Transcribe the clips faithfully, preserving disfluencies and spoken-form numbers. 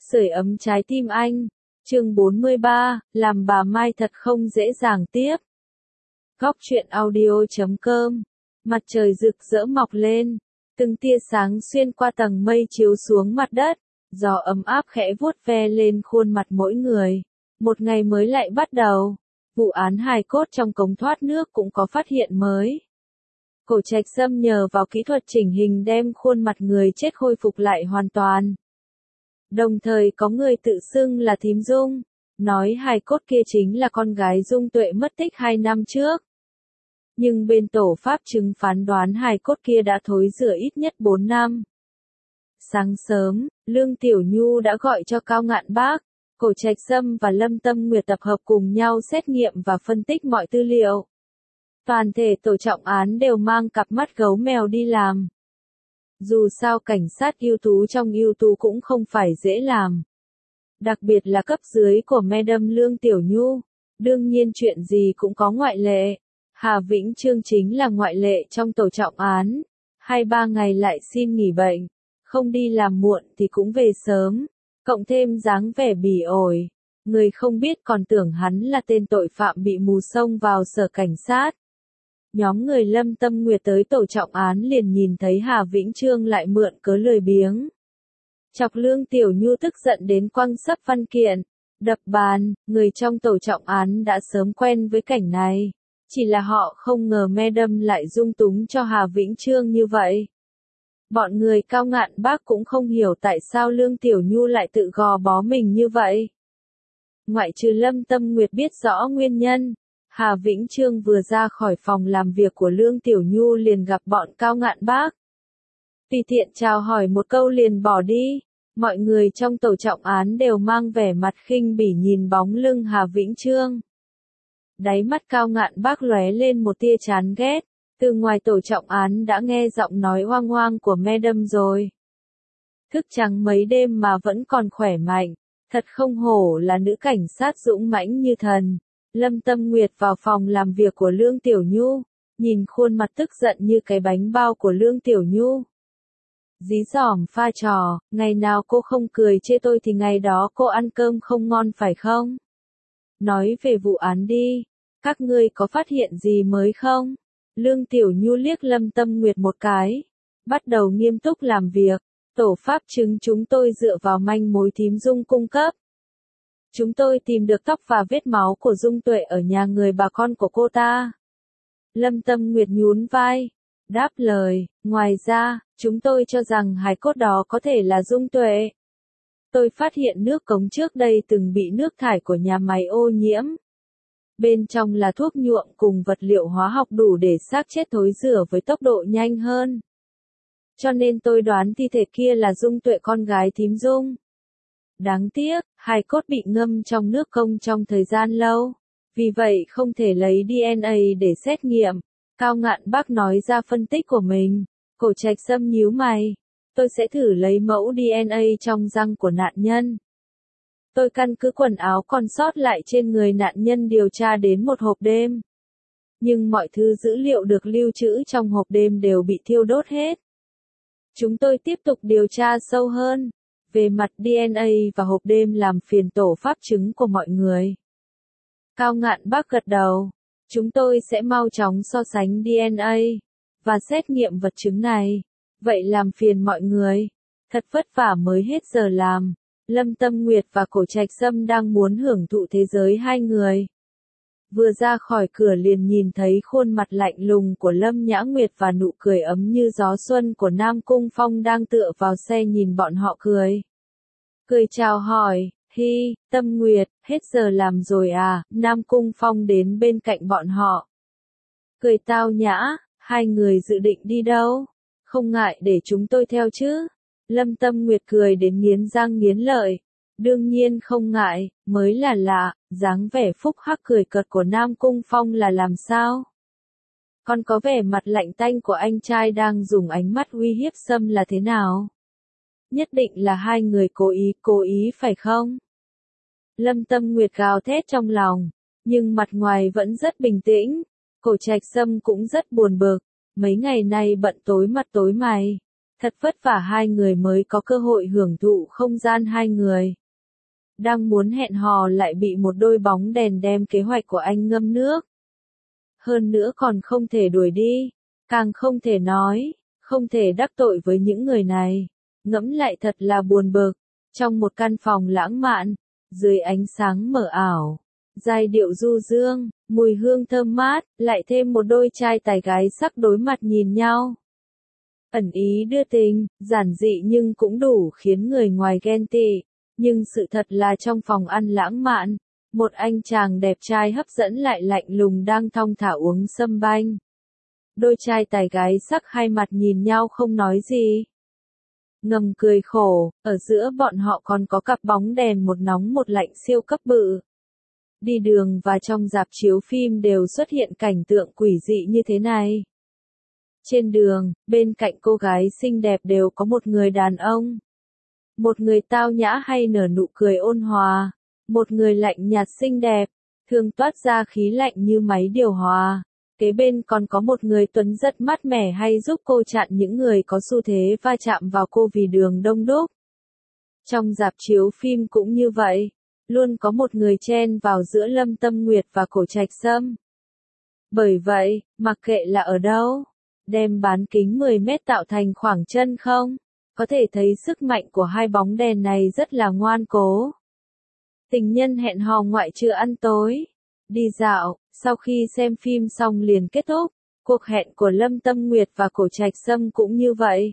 sưởi ấm trái tim anh. Chương bốn mươi ba, làm bà Mai thật không dễ dàng tiếp. Góc truyện audio chấm com. Mặt trời rực rỡ mọc lên, từng tia sáng xuyên qua tầng mây chiếu xuống mặt đất, gió ấm áp khẽ vuốt ve lên khuôn mặt mỗi người. Một ngày mới lại bắt đầu. Vụ án hài cốt trong cống thoát nước cũng có phát hiện mới. Cổ Trạch Sâm nhờ vào kỹ thuật chỉnh hình đem khuôn mặt người chết khôi phục lại hoàn toàn. Đồng thời có người tự xưng là thím Dung, nói hài cốt kia chính là con gái Dung Tuệ mất tích hai năm trước. Nhưng bên tổ pháp chứng phán đoán hài cốt kia đã thối rữa ít nhất bốn năm. Sáng sớm, Lương Tiểu Nhu đã gọi cho Cao Ngạn Bác, Cổ Trạch Sâm và Lâm Tâm Nguyệt tập hợp cùng nhau xét nghiệm và phân tích mọi tư liệu. Toàn thể tổ trọng án đều mang cặp mắt gấu mèo đi làm. Dù sao cảnh sát ưu tú trong ưu tú cũng không phải dễ làm. Đặc biệt là cấp dưới của Madam Lương Tiểu Nhu. Đương nhiên chuyện gì cũng có ngoại lệ. Hà Vĩnh Trương chính là ngoại lệ trong tổ trọng án. Hai ba ngày lại xin nghỉ bệnh. Không đi làm muộn thì cũng về sớm. Cộng thêm dáng vẻ bỉ ổi. Người không biết còn tưởng hắn là tên tội phạm bị mù xông vào sở cảnh sát. Nhóm người Lâm Tâm Nguyệt tới tổ trọng án liền nhìn thấy Hà Vĩnh Trương lại mượn cớ lười biếng. Chọc Lương Tiểu Nhu tức giận đến quăng sấp văn kiện, đập bàn, người trong tổ trọng án đã sớm quen với cảnh này. Chỉ là họ không ngờ Madam lại dung túng cho Hà Vĩnh Trương như vậy. Bọn người Cao Ngạn Bác cũng không hiểu tại sao Lương Tiểu Nhu lại tự gò bó mình như vậy. Ngoại trừ Lâm Tâm Nguyệt biết rõ nguyên nhân. Hà Vĩnh Trương vừa ra khỏi phòng làm việc của Lương Tiểu Nhu liền gặp bọn Cao Ngạn Bác. Tùy tiện chào hỏi một câu liền bỏ đi. Mọi người trong tổ trọng án đều mang vẻ mặt khinh bỉ nhìn bóng lưng Hà Vĩnh Trương. Đáy mắt Cao Ngạn Bác lóe lên một tia chán ghét. Từ ngoài tổ trọng án đã nghe giọng nói oang oang của Madam rồi. Thức trắng mấy đêm mà vẫn còn khỏe mạnh. Thật không hổ là nữ cảnh sát dũng mãnh như thần. Lâm Tâm Nguyệt vào phòng làm việc của Lương Tiểu Nhu, nhìn khuôn mặt tức giận như cái bánh bao của Lương Tiểu Nhu. Dí dỏm pha trò, ngày nào cô không cười chê tôi thì ngày đó cô ăn cơm không ngon phải không? Nói về vụ án đi, các ngươi có phát hiện gì mới không? Lương Tiểu Nhu liếc Lâm Tâm Nguyệt một cái, bắt đầu nghiêm túc làm việc, tổ pháp chứng chúng tôi dựa vào manh mối thím Dung cung cấp. Chúng tôi tìm được tóc và vết máu của Dung Tuệ ở nhà người bà con của cô ta. Lâm Tâm Nguyệt nhún vai, đáp lời, ngoài ra, chúng tôi cho rằng hài cốt đó có thể là Dung Tuệ. Tôi phát hiện nước cống trước đây từng bị nước thải của nhà máy ô nhiễm. Bên trong là thuốc nhuộm cùng vật liệu hóa học đủ để xác chết thối rữa với tốc độ nhanh hơn. Cho nên tôi đoán thi thể kia là Dung Tuệ con gái thím Dung. Đáng tiếc, hài cốt bị ngâm trong nước cống trong thời gian lâu. Vì vậy không thể lấy đê en a để xét nghiệm. Cao Ngạn Bác nói ra phân tích của mình. Cổ Trạch Sâm nhíu mày. Tôi sẽ thử lấy mẫu đê en a trong răng của nạn nhân. Tôi căn cứ quần áo còn sót lại trên người nạn nhân điều tra đến một hộp đêm. Nhưng mọi thứ dữ liệu được lưu trữ trong hộp đêm đều bị thiêu đốt hết. Chúng tôi tiếp tục điều tra sâu hơn. Về mặt đê en a và hộp đêm làm phiền tổ pháp chứng của mọi người. Cao Ngạn Bác gật đầu. Chúng tôi sẽ mau chóng so sánh đê en a và xét nghiệm vật chứng này. Vậy làm phiền mọi người. Thật vất vả mới hết giờ làm. Lâm Tâm Nguyệt và Cổ Trạch Sâm đang muốn hưởng thụ thế giới hai người. Vừa ra khỏi cửa liền nhìn thấy khuôn mặt lạnh lùng của Lâm Nhã Nguyệt và nụ cười ấm như gió xuân của Nam Cung Phong đang tựa vào xe nhìn bọn họ cười. Cười chào hỏi, hi, Tâm Nguyệt, hết giờ làm rồi à, Nam Cung Phong đến bên cạnh bọn họ. Cười tao nhã, hai người dự định đi đâu? Không ngại để chúng tôi theo chứ? Lâm Tâm Nguyệt cười đến nghiến răng nghiến lợi. Đương nhiên không ngại, mới là lạ, dáng vẻ phúc hắc cười cợt của Nam Cung Phong là làm sao? Còn có vẻ mặt lạnh tanh của anh trai đang dùng ánh mắt uy hiếp Sâm là thế nào? Nhất định là hai người cố ý, cố ý phải không? Lâm Tâm Nguyệt gào thét trong lòng, nhưng mặt ngoài vẫn rất bình tĩnh. Cổ Trạch Sâm cũng rất buồn bực, mấy ngày nay bận tối mặt tối mày. Thật vất vả hai người mới có cơ hội hưởng thụ không gian hai người. Đang muốn hẹn hò lại bị một đôi bóng đèn đem kế hoạch của anh ngâm nước. Hơn nữa còn không thể đuổi đi, càng không thể nói, không thể đắc tội với những người này. Ngẫm lại thật là buồn bực. Trong một căn phòng lãng mạn, dưới ánh sáng mờ ảo, giai điệu du dương, mùi hương thơm mát, lại thêm một đôi trai tài gái sắc đối mặt nhìn nhau. Ẩn ý đưa tình, giản dị nhưng cũng đủ khiến người ngoài ghen tị. Nhưng sự thật là trong phòng ăn lãng mạn, một anh chàng đẹp trai hấp dẫn lại lạnh lùng đang thong thả uống sâm banh. Đôi trai tài gái sắc hai mặt nhìn nhau không nói gì. Ngầm cười khổ, ở giữa bọn họ còn có cặp bóng đèn một nóng một lạnh siêu cấp bự. Đi đường và trong rạp chiếu phim đều xuất hiện cảnh tượng quỷ dị như thế này. Trên đường, bên cạnh cô gái xinh đẹp đều có một người đàn ông. Một người tao nhã hay nở nụ cười ôn hòa, một người lạnh nhạt xinh đẹp, thường toát ra khí lạnh như máy điều hòa. Kế bên còn có một người tuấn rất mát mẻ hay giúp cô chặn những người có xu thế va chạm vào cô vì đường đông đúc. Trong rạp chiếu phim cũng như vậy, luôn có một người chen vào giữa Lâm Tâm Nguyệt và Cổ Trạch Sâm. Bởi vậy, mặc kệ là ở đâu, đem bán kính mười mét tạo thành khoảng chân không, có thể thấy sức mạnh của hai bóng đèn này rất là ngoan cố. Tình nhân hẹn hò ngoại trưa ăn tối, đi dạo, sau khi xem phim xong liền kết thúc. Cuộc hẹn của Lâm Tâm Nguyệt và Cổ Trạch Sâm cũng như vậy.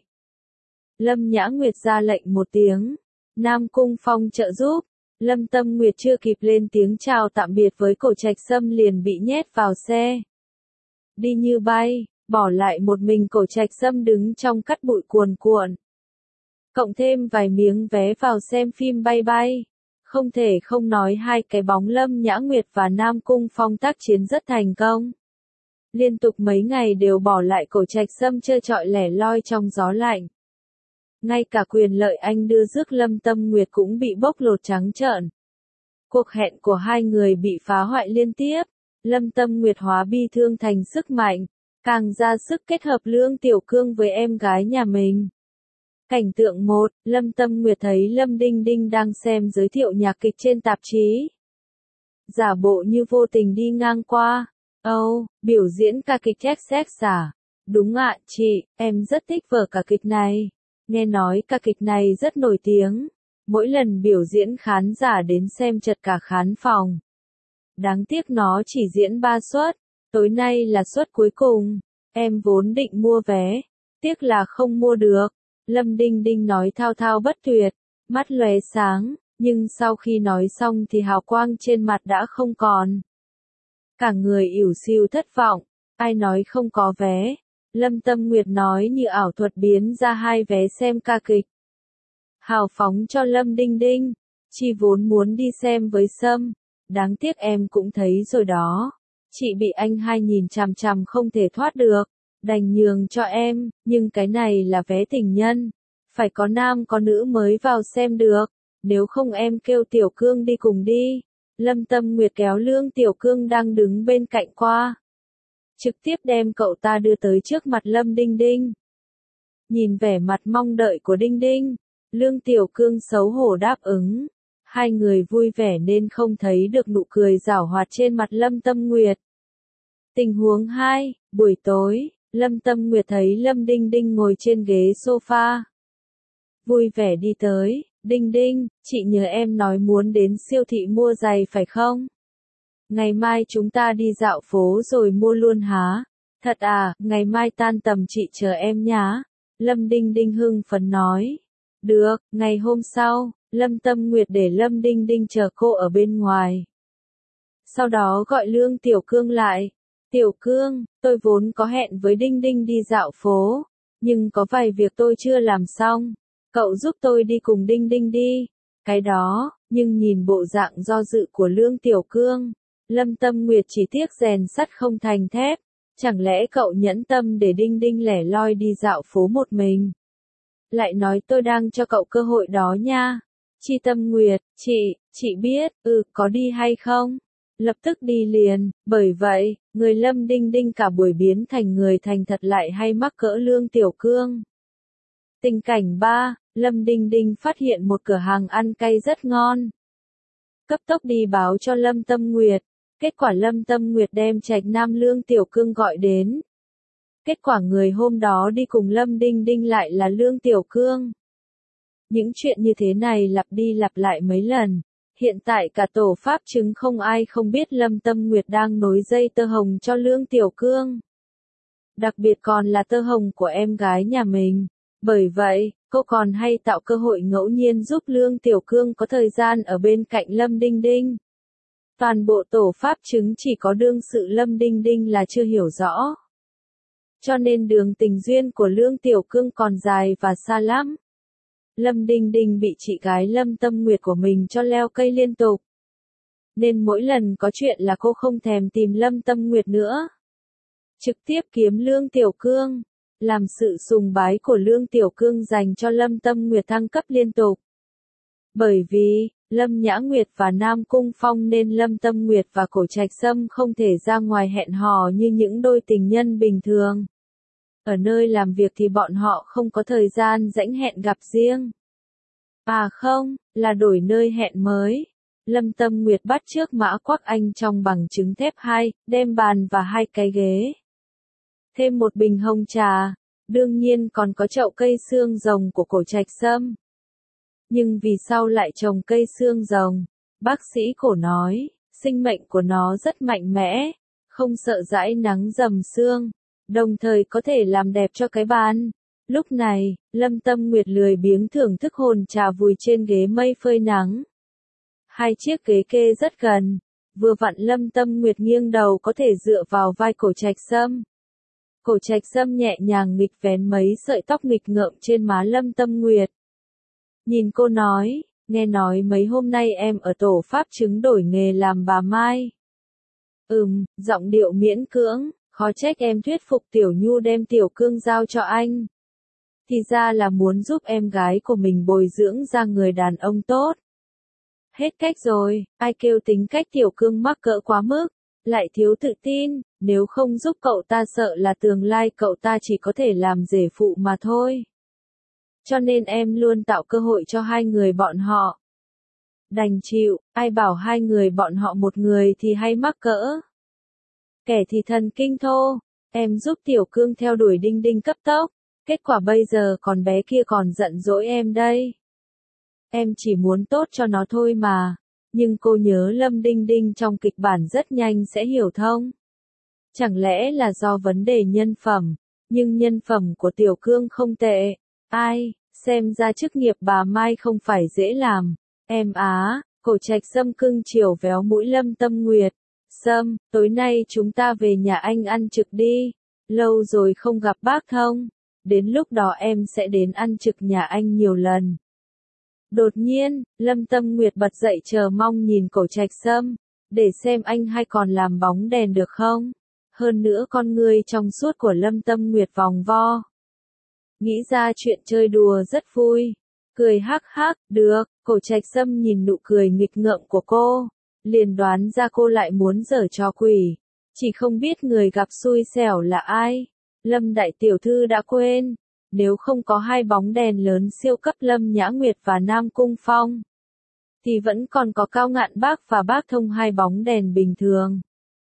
Lâm Nhã Nguyệt ra lệnh một tiếng, Nam Cung Phong trợ giúp. Lâm Tâm Nguyệt chưa kịp lên tiếng chào tạm biệt với Cổ Trạch Sâm liền bị nhét vào xe. Đi như bay, bỏ lại một mình Cổ Trạch Sâm đứng trong cát bụi cuồn cuộn. Cộng thêm vài miếng vé vào xem phim bay bay. Không thể không nói hai cái bóng Lâm Nhã Nguyệt và Nam Cung Phong tác chiến rất thành công. Liên tục mấy ngày đều bỏ lại Cổ Trạch Sâm trơ trọi lẻ loi trong gió lạnh. Ngay cả quyền lợi anh đưa rước Lâm Tâm Nguyệt cũng bị bóc lột trắng trợn. Cuộc hẹn của hai người bị phá hoại liên tiếp. Lâm Tâm Nguyệt hóa bi thương thành sức mạnh, càng ra sức kết hợp Lương Tiểu Cương với em gái nhà mình. Cảnh tượng một, Lâm Tâm Nguyệt thấy Lâm Đinh Đinh đang xem giới thiệu nhạc kịch trên tạp chí. Giả bộ như vô tình đi ngang qua. Âu, oh, biểu diễn ca kịch Essex à? Đúng ạ, chị, em rất thích vở ca kịch này. Nghe nói ca kịch này rất nổi tiếng. Mỗi lần biểu diễn khán giả đến xem chật cả khán phòng. Đáng tiếc nó chỉ diễn ba suất. Tối nay là suất cuối cùng. Em vốn định mua vé. Tiếc là không mua được. Lâm Đinh Đinh nói thao thao bất tuyệt, mắt lóe sáng, nhưng sau khi nói xong thì hào quang trên mặt đã không còn. Cả người ỉu xìu thất vọng, ai nói không có vé. Lâm Tâm Nguyệt nói như ảo thuật biến ra hai vé xem ca kịch. Hào phóng cho Lâm Đinh Đinh, chị vốn muốn đi xem với Sâm, đáng tiếc em cũng thấy rồi đó. Chị bị anh hai nhìn chằm chằm không thể thoát được. Đành nhường cho em, nhưng cái này là vé tình nhân. Phải có nam có nữ mới vào xem được. Nếu không em kêu Tiểu Cương đi cùng đi. Lâm Tâm Nguyệt kéo Lương Tiểu Cương đang đứng bên cạnh qua. Trực tiếp đem cậu ta đưa tới trước mặt Lâm Đinh Đinh. Nhìn vẻ mặt mong đợi của Đinh Đinh, Lương Tiểu Cương xấu hổ đáp ứng. Hai người vui vẻ nên không thấy được nụ cười giảo hoạt trên mặt Lâm Tâm Nguyệt. Tình huống hai, buổi tối. Lâm Tâm Nguyệt thấy Lâm Đinh Đinh ngồi trên ghế sofa. Vui vẻ đi tới, Đinh Đinh, chị nhớ em nói muốn đến siêu thị mua giày phải không? Ngày mai chúng ta đi dạo phố rồi mua luôn hả? Thật à, ngày mai tan tầm chị chờ em nhá. Lâm Đinh Đinh hưng phấn nói. Được, ngày hôm sau, Lâm Tâm Nguyệt để Lâm Đinh Đinh chờ cô ở bên ngoài. Sau đó gọi Lương Tiểu Cương lại. Tiểu Cương, tôi vốn có hẹn với Đinh Đinh đi dạo phố, nhưng có vài việc tôi chưa làm xong. Cậu giúp tôi đi cùng Đinh Đinh đi. Cái đó, nhưng nhìn bộ dạng do dự của Lương Tiểu Cương, Lâm Tâm Nguyệt chỉ tiếc rèn sắt không thành thép. Chẳng lẽ cậu nhẫn tâm để Đinh Đinh lẻ loi đi dạo phố một mình? Lại nói tôi đang cho cậu cơ hội đó nha. Chi Tâm Nguyệt, chị, chị biết, ừ, có đi hay không? Lập tức đi liền, bởi vậy, người Lâm Đinh Đinh cả buổi biến thành người thành thật lại hay mắc cỡ Lương Tiểu Cương. Tình cảnh ba, Lâm Đinh Đinh phát hiện một cửa hàng ăn cay rất ngon. cấp tốc đi báo cho Lâm Tâm Nguyệt. Kết quả Lâm Tâm Nguyệt đem Trạch Nam Lương Tiểu Cương gọi đến. Kết quả người hôm đó đi cùng Lâm Đinh Đinh lại là Lương Tiểu Cương. Những chuyện như thế này lặp đi lặp lại mấy lần. Hiện tại cả tổ pháp chứng không ai không biết Lâm Tâm Nguyệt đang nối dây tơ hồng cho Lương Tiểu Cương. Đặc biệt còn là tơ hồng của em gái nhà mình. Bởi vậy, cô còn hay tạo cơ hội ngẫu nhiên giúp Lương Tiểu Cương có thời gian ở bên cạnh Lâm Đinh Đinh. Toàn bộ tổ pháp chứng chỉ có đương sự Lâm Đinh Đinh là chưa hiểu rõ. Cho nên đường tình duyên của Lương Tiểu Cương còn dài và xa lắm. Lâm Đinh Đinh bị chị gái Lâm Tâm Nguyệt của mình cho leo cây liên tục. Nên mỗi lần có chuyện là cô không thèm tìm Lâm Tâm Nguyệt nữa. Trực tiếp kiếm Lương Tiểu Cương. Làm sự sùng bái của Lương Tiểu Cương dành cho Lâm Tâm Nguyệt thăng cấp liên tục. Bởi vì, Lâm Nhã Nguyệt và Nam Cung Phong nên Lâm Tâm Nguyệt và Cổ Trạch Sâm không thể ra ngoài hẹn hò như những đôi tình nhân bình thường. Ở nơi làm việc thì bọn họ không có thời gian rảnh hẹn gặp riêng. À không, là đổi nơi hẹn mới. Lâm Tâm Nguyệt bắt chước Mã Quắc Anh trong bằng chứng thép hai, đem bàn và hai cái ghế. Thêm một bình hồng trà, đương nhiên còn có chậu cây xương rồng của Cổ Trạch Sâm. Nhưng vì sao lại trồng cây xương rồng? Bác sĩ Cổ nói, sinh mệnh của nó rất mạnh mẽ, không sợ dãi nắng rầm sương, đồng thời có thể làm đẹp cho cái bàn. Lúc này, Lâm Tâm Nguyệt lười biếng thưởng thức hồn trà vùi trên ghế mây phơi nắng. Hai chiếc ghế kê rất gần, vừa vặn Lâm Tâm Nguyệt nghiêng đầu có thể dựa vào vai Cổ Trạch Sâm. Cổ Trạch Sâm nhẹ nhàng nghịch vén mấy sợi tóc nghịch ngợm trên má Lâm Tâm Nguyệt. Nhìn cô nói, nghe nói mấy hôm nay em ở tổ pháp chứng đổi nghề làm bà Mai. Ừm, giọng điệu miễn cưỡng, khó trách em thuyết phục Tiểu Nhu đem Tiểu Cương giao cho anh. Thì ra là muốn giúp em gái của mình bồi dưỡng ra người đàn ông tốt. Hết cách rồi, ai kêu tính cách Tiểu Cương mắc cỡ quá mức, lại thiếu tự tin, nếu không giúp cậu ta sợ là tương lai cậu ta chỉ có thể làm rể phụ mà thôi. Cho nên em luôn tạo cơ hội cho hai người bọn họ. Đành chịu, ai bảo hai người bọn họ một người thì hay mắc cỡ. Kẻ thì thần kinh thô, em giúp Tiểu Cương theo đuổi Đinh Đinh cấp tốc, kết quả bây giờ còn bé kia còn giận dỗi em đây. Em chỉ muốn tốt cho nó thôi mà, nhưng cô nhớ Lâm Đinh Đinh trong kịch bản rất nhanh sẽ hiểu thông. Chẳng lẽ là do vấn đề nhân phẩm, nhưng nhân phẩm của Tiểu Cương không tệ. Ai, xem ra chức nghiệp bà Mai không phải dễ làm. Em á, Cổ Trạch Sâm cưng chiều véo mũi Lâm Tâm Nguyệt. Sâm, tối nay chúng ta về nhà anh ăn trực đi. Lâu rồi không gặp bác Thông. Đến lúc đó em sẽ đến ăn trực nhà anh nhiều lần. Đột nhiên, Lâm Tâm Nguyệt bật dậy chờ mong nhìn Cổ Trạch Sâm. Để xem anh hay còn làm bóng đèn được không? Hơn nữa con người trong suốt của Lâm Tâm Nguyệt vòng vo. Nghĩ ra chuyện chơi đùa rất vui. Cười hắc hắc, được, Cổ Trạch Sâm nhìn nụ cười nghịch ngợm của cô. Liền đoán ra cô lại muốn giở trò quỷ. Chỉ không biết người gặp xui xẻo là ai. Lâm đại tiểu thư đã quên. Nếu không có hai bóng đèn lớn siêu cấp Lâm Nhã Nguyệt và Nam Cung Phong. Thì vẫn còn có Cao Ngạn Bác và Bác Thông hai bóng đèn bình thường.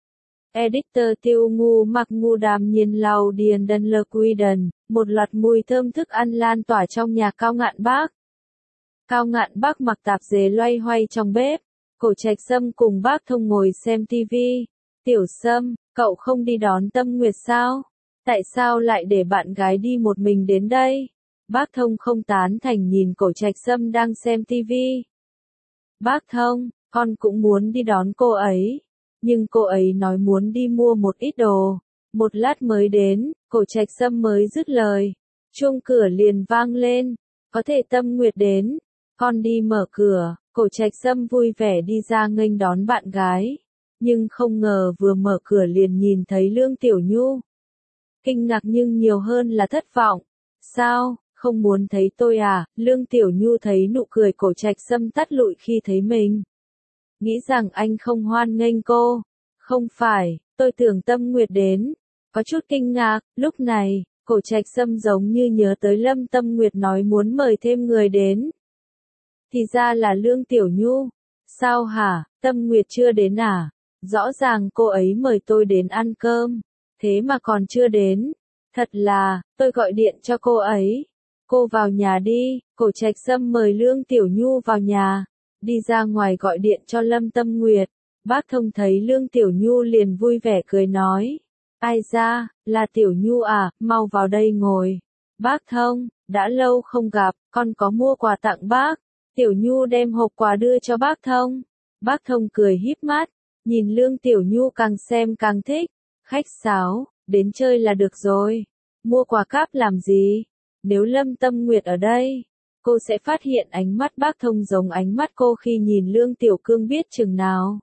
Editor Tiêu Ngu Mặc Ngu Đàm Nhiên Lau Điền Đần Lơ Quy Đần, một loạt mùi thơm thức ăn lan tỏa trong nhà Cao Ngạn Bác. Cao Ngạn Bác mặc tạp dề loay hoay trong bếp, Cổ Trạch Sâm cùng Bác Thông ngồi xem tivi. Tiểu Sâm, cậu không đi đón Tâm Nguyệt sao? Tại sao lại để bạn gái đi một mình đến đây? Bác Thông không tán thành nhìn Cổ Trạch Sâm đang xem tivi. Bác Thông, con cũng muốn đi đón cô ấy. Nhưng cô ấy nói muốn đi mua một ít đồ. Một lát mới đến, Cổ Trạch Sâm mới dứt lời. Chuông cửa liền vang lên. Có thể Tâm Nguyệt đến. Con đi mở cửa. Cổ Trạch Sâm vui vẻ đi ra nghênh đón bạn gái. Nhưng không ngờ vừa mở cửa liền nhìn thấy Lương Tiểu Nhu. Kinh ngạc nhưng nhiều hơn là thất vọng. Sao, không muốn thấy tôi à? Lương Tiểu Nhu thấy nụ cười Cổ Trạch Sâm tắt lụi khi thấy mình. Nghĩ rằng anh không hoan nghênh cô. Không phải, tôi tưởng Tâm Nguyệt đến. Có chút kinh ngạc, lúc này, Cổ Trạch Sâm giống như nhớ tới Lâm Tâm Nguyệt nói muốn mời thêm người đến. Thì ra là Lương Tiểu Nhu. Sao hả, Tâm Nguyệt chưa đến à? Rõ ràng cô ấy mời tôi đến ăn cơm, thế mà còn chưa đến. Thật là, tôi gọi điện cho cô ấy. Cô vào nhà đi, Cổ Trạch Sâm mời Lương Tiểu Nhu vào nhà. Đi ra ngoài gọi điện cho Lâm Tâm Nguyệt. Bác Thông thấy Lương Tiểu Nhu liền vui vẻ cười nói. Ai ra, là Tiểu Nhu à, mau vào đây ngồi. Bác Thông, đã lâu không gặp, con có mua quà tặng bác. Tiểu Nhu đem hộp quà đưa cho bác Thông. Bác Thông cười híp mắt, nhìn Lương Tiểu Nhu càng xem càng thích. Khách sáo, đến chơi là được rồi. Mua quà cáp làm gì? Nếu Lâm Tâm Nguyệt ở đây, cô sẽ phát hiện ánh mắt bác Thông giống ánh mắt cô khi nhìn Lương Tiểu Cương biết chừng nào.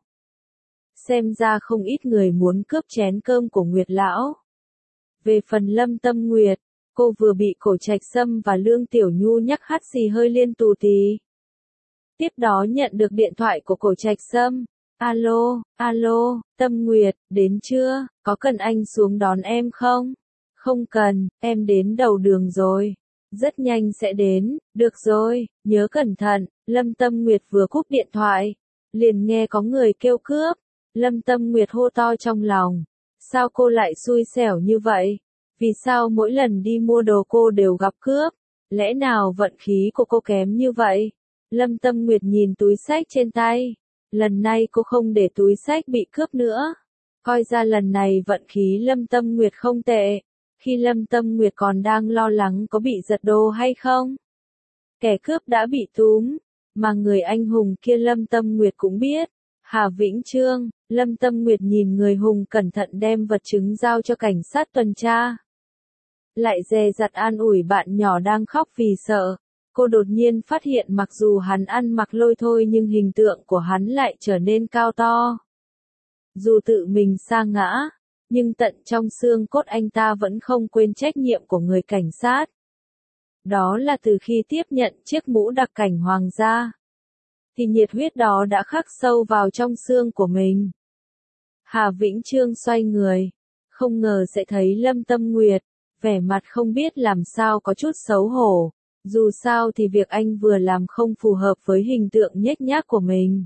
Xem ra không ít người muốn cướp chén cơm của Nguyệt Lão. Về phần Lâm Tâm Nguyệt, cô vừa bị Cổ Trạch Sâm và Lương Tiểu Nhu nhắc hắt xì hơi liên tù tì. Tiếp đó nhận được điện thoại của Cổ Trạch Sâm. Alo, alo, Tâm Nguyệt, đến chưa, có cần anh xuống đón em không? Không cần, em đến đầu đường rồi. Rất nhanh sẽ đến, được rồi, nhớ cẩn thận. Lâm Tâm Nguyệt vừa cúp điện thoại, liền nghe có người kêu cướp. Lâm Tâm Nguyệt hô to trong lòng. Sao cô lại xui xẻo như vậy? Vì sao mỗi lần đi mua đồ cô đều gặp cướp? Lẽ nào vận khí của cô kém như vậy? Lâm Tâm Nguyệt nhìn túi xách trên tay. Lần này cô không để túi xách bị cướp nữa. Coi ra lần này vận khí Lâm Tâm Nguyệt không tệ. Khi Lâm Tâm Nguyệt còn đang lo lắng có bị giật đồ hay không? Kẻ cướp đã bị túm, mà người anh hùng kia Lâm Tâm Nguyệt cũng biết. Hà Vĩnh Trương, Lâm Tâm Nguyệt nhìn người hùng cẩn thận đem vật chứng giao cho cảnh sát tuần tra. Lại dè dặt an ủi bạn nhỏ đang khóc vì sợ. Cô đột nhiên phát hiện mặc dù hắn ăn mặc lôi thôi nhưng hình tượng của hắn lại trở nên cao to. Dù tự mình sa ngã, nhưng tận trong xương cốt anh ta vẫn không quên trách nhiệm của người cảnh sát. Đó là từ khi tiếp nhận chiếc mũ đặc cảnh hoàng gia, thì nhiệt huyết đó đã khắc sâu vào trong xương của mình. Hà Vĩnh Trương xoay người, không ngờ sẽ thấy Lâm Tâm Nguyệt, vẻ mặt không biết làm sao có chút xấu hổ. Dù sao thì việc anh vừa làm không phù hợp với hình tượng nhếch nhác của mình.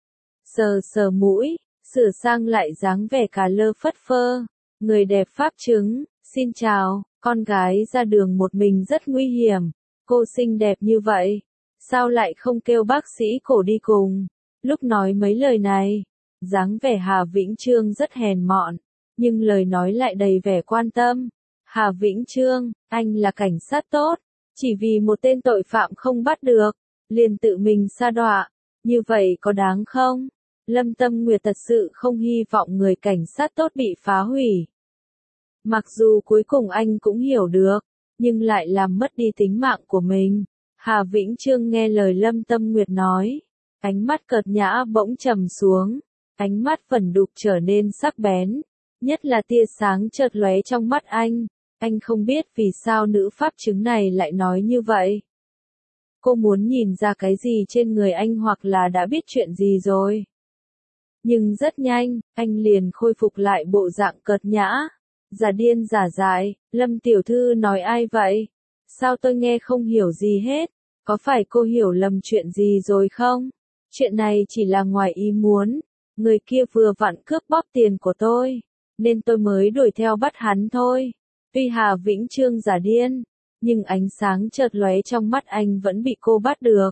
Sờ sờ mũi, sửa sang lại dáng vẻ cà lơ phất phơ. Người đẹp pháp chứng, xin chào, con gái ra đường một mình rất nguy hiểm. Cô xinh đẹp như vậy, sao lại không kêu bác sĩ Cổ đi cùng? Lúc nói mấy lời này, dáng vẻ Hà Vĩnh Trương rất hèn mọn, nhưng lời nói lại đầy vẻ quan tâm. Hà Vĩnh Trương, anh là cảnh sát tốt. Chỉ vì một tên tội phạm không bắt được, liền tự mình sa đọa, như vậy có đáng không? Lâm Tâm Nguyệt thật sự không hy vọng người cảnh sát tốt bị phá hủy. Mặc dù cuối cùng anh cũng hiểu được, nhưng lại làm mất đi tính mạng của mình. Hà Vĩnh Trương nghe lời Lâm Tâm Nguyệt nói, ánh mắt cợt nhã bỗng trầm xuống, ánh mắt vẩn đục trở nên sắc bén, nhất là tia sáng chợt lóe trong mắt anh. Anh không biết vì sao nữ pháp chứng này lại nói như vậy. Cô muốn nhìn ra cái gì trên người anh hoặc là đã biết chuyện gì rồi. Nhưng rất nhanh, anh liền khôi phục lại bộ dạng cợt nhã. Giả điên giả dại, Lâm tiểu thư nói ai vậy? Sao tôi nghe không hiểu gì hết? Có phải cô hiểu lầm chuyện gì rồi không? Chuyện này chỉ là ngoài ý muốn. Người kia vừa vặn cướp bóp tiền của tôi, nên tôi mới đuổi theo bắt hắn thôi. Tuy Hà Vĩnh Trương giả điên, nhưng ánh sáng chợt lóe trong mắt anh vẫn bị cô bắt được.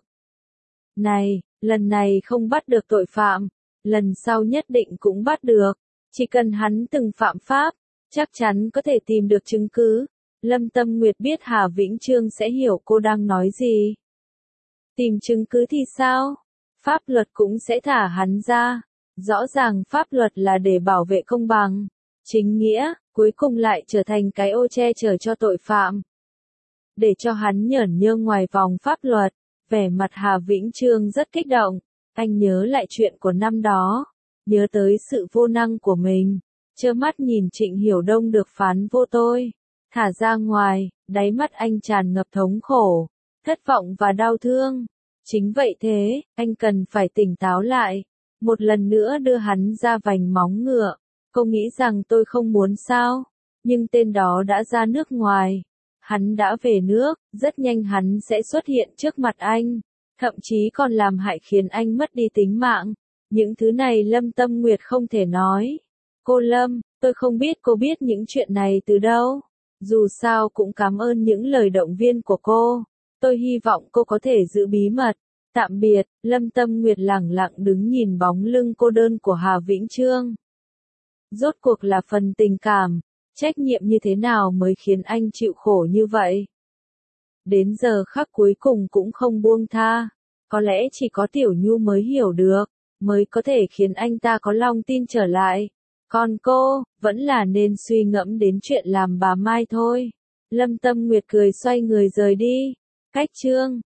Này, lần này không bắt được tội phạm, lần sau nhất định cũng bắt được. Chỉ cần hắn từng phạm pháp, chắc chắn có thể tìm được chứng cứ. Lâm Tâm Nguyệt biết Hà Vĩnh Trương sẽ hiểu cô đang nói gì. Tìm chứng cứ thì sao? Pháp luật cũng sẽ thả hắn ra. Rõ ràng pháp luật là để bảo vệ công bằng, chính nghĩa, cuối cùng lại trở thành cái ô che chở cho tội phạm. Để cho hắn nhởn nhơ ngoài vòng pháp luật, vẻ mặt Hà Vĩnh Trương rất kích động. Anh nhớ lại chuyện của năm đó, nhớ tới sự vô năng của mình, trơ mắt nhìn Trịnh Hiểu Đông được phán vô tội, thả ra ngoài, đáy mắt anh tràn ngập thống khổ, thất vọng và đau thương. Chính vậy thế, anh cần phải tỉnh táo lại, một lần nữa đưa hắn ra vành móng ngựa. Cô nghĩ rằng tôi không muốn sao? Nhưng tên đó đã ra nước ngoài. Hắn đã về nước, rất nhanh hắn sẽ xuất hiện trước mặt anh. thậm chí còn làm hại khiến anh mất đi tính mạng. Những thứ này Lâm Tâm Nguyệt không thể nói. Cô Lâm, tôi không biết cô biết những chuyện này từ đâu. Dù sao cũng cảm ơn những lời động viên của cô. Tôi hy vọng cô có thể giữ bí mật. Tạm biệt, Lâm Tâm Nguyệt lẳng lặng đứng nhìn bóng lưng cô đơn của Hà Vĩnh Trương. Rốt cuộc là phần tình cảm, trách nhiệm như thế nào mới khiến anh chịu khổ như vậy? Đến giờ khắc cuối cùng cũng không buông tha. Có lẽ chỉ có Tiểu Nhu mới hiểu được, mới có thể khiến anh ta có lòng tin trở lại. Còn cô, vẫn là nên suy ngẫm đến chuyện làm bà Mai thôi. Lâm Tâm Nguyệt cười xoay người rời đi. Cách chương